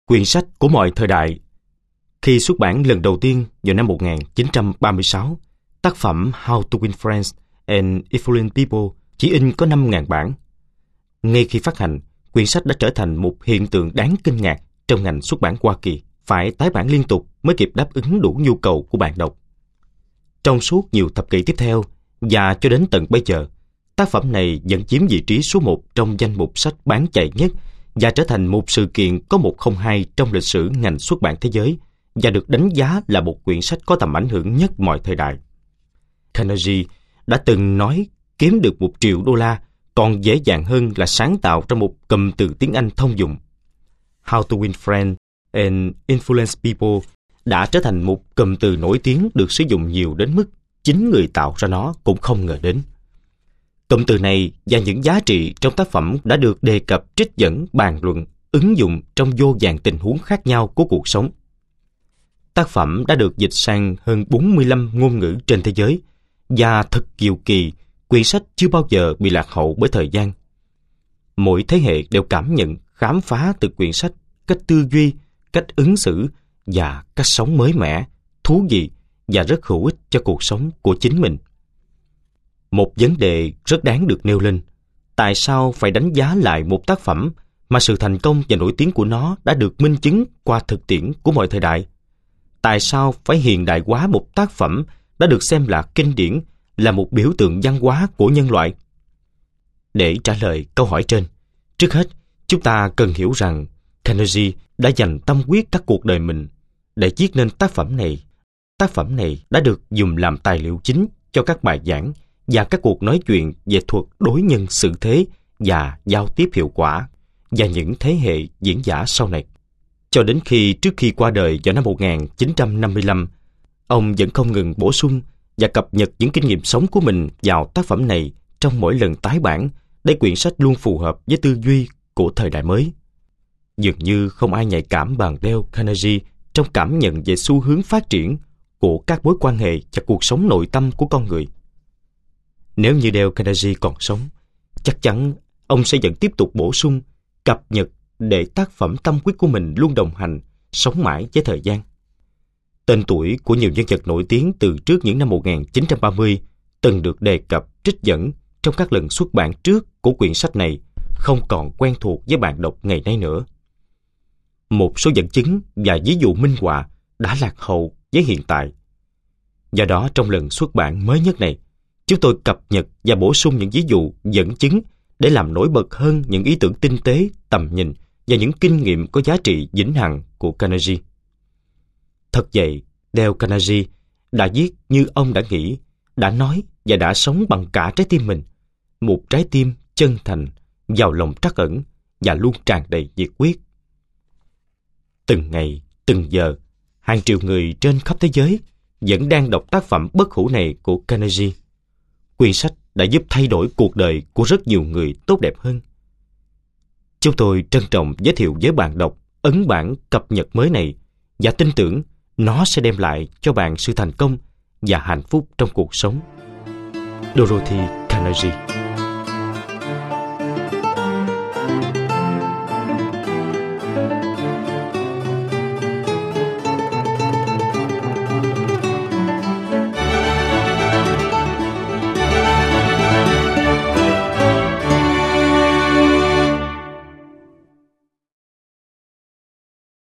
Quyển sách của mọi thời đại. Khi xuất bản lần đầu tiên vào năm 1936, tác phẩm How to Win Friends and Influence People chỉ in có 5.000 bản. Ngay khi phát hành, quyển sách đã trở thành một hiện tượng đáng kinh ngạc trong ngành xuất bản Hoa Kỳ, phải tái bản liên tục mới kịp đáp ứng đủ nhu cầu của bạn đọc. Trong suốt nhiều thập kỷ tiếp theo, và cho đến tận bây giờ, tác phẩm này vẫn chiếm vị trí số 1 trong danh mục sách bán chạy nhất và trở thành một sự kiện có 102 trong lịch sử ngành xuất bản thế giới và được đánh giá là một quyển sách có tầm ảnh hưởng nhất mọi thời đại. Carnegie đã từng nói kiếm được $1 triệu còn dễ dàng hơn là sáng tạo ra một cụm từ tiếng Anh thông dụng. How to Win Friends and Influence People đã trở thành một cụm từ nổi tiếng được sử dụng nhiều đến mức chính người tạo ra nó cũng không ngờ đến. Cụm từ này và những giá trị trong tác phẩm đã được đề cập, trích dẫn, bàn luận, ứng dụng trong vô vàn tình huống khác nhau của cuộc sống. Tác phẩm đã được dịch sang hơn 45 ngôn ngữ trên thế giới và thật kiêu kỳ, quyển sách chưa bao giờ bị lạc hậu bởi thời gian. Mỗi thế hệ đều cảm nhận, khám phá từ quyển sách cách tư duy, cách ứng xử và cách sống mới mẻ, thú vị và rất hữu ích cho cuộc sống của chính mình. Một vấn đề rất đáng được nêu lên: tại sao phải đánh giá lại một tác phẩm mà sự thành công và nổi tiếng của nó đã được minh chứng qua thực tiễn của mọi thời đại? Tại sao phải hiện đại hóa một tác phẩm đã được xem là kinh điển, là một biểu tượng văn hóa của nhân loại? Để trả lời câu hỏi trên, trước hết, chúng ta cần hiểu rằng Carnegie đã dành tâm huyết các cuộc đời mình để viết nên tác phẩm này. Tác phẩm này đã được dùng làm tài liệu chính cho các bài giảng và các cuộc nói chuyện về thuật đối nhân xử thế và giao tiếp hiệu quả và những thế hệ diễn giả sau này. Cho đến trước khi qua đời vào năm 1955, ông vẫn không ngừng bổ sung và cập nhật những kinh nghiệm sống của mình vào tác phẩm này trong mỗi lần tái bản để quyển sách luôn phù hợp với tư duy của thời đại mới. Dường như không ai nhạy cảm bằng Dale Carnegie trong cảm nhận về xu hướng phát triển của các mối quan hệ và cuộc sống nội tâm của con người. Nếu như Dale Carnegie còn sống, chắc chắn ông sẽ vẫn tiếp tục bổ sung, cập nhật để tác phẩm tâm huyết của mình luôn đồng hành, sống mãi với thời gian. Tên tuổi của nhiều nhân vật nổi tiếng từ trước những năm 1930 từng được đề cập, trích dẫn trong các lần xuất bản trước của quyển sách này không còn quen thuộc với bạn đọc ngày nay nữa. Một số dẫn chứng và ví dụ minh họa đã lạc hậu với hiện tại. Do đó, trong lần xuất bản mới nhất này, chúng tôi cập nhật và bổ sung những ví dụ, dẫn chứng để làm nổi bật hơn những ý tưởng tinh tế, tầm nhìn và những kinh nghiệm có giá trị vĩnh hằng của Carnegie. Thật vậy, Dale Carnegie đã viết như ông đã nghĩ, đã nói và đã sống bằng cả trái tim mình. Một trái tim chân thành, giàu lòng trắc ẩn và luôn tràn đầy nhiệt huyết. Từng ngày, từng giờ, hàng triệu người trên khắp thế giới vẫn đang đọc tác phẩm bất hủ này của Carnegie. Quyển sách đã giúp thay đổi cuộc đời của rất nhiều người tốt đẹp hơn. Chúng tôi trân trọng giới thiệu với bạn đọc ấn bản cập nhật mới này và tin tưởng nó sẽ đem lại cho bạn sự thành công và hạnh phúc trong cuộc sống. Dorothy Carnegie.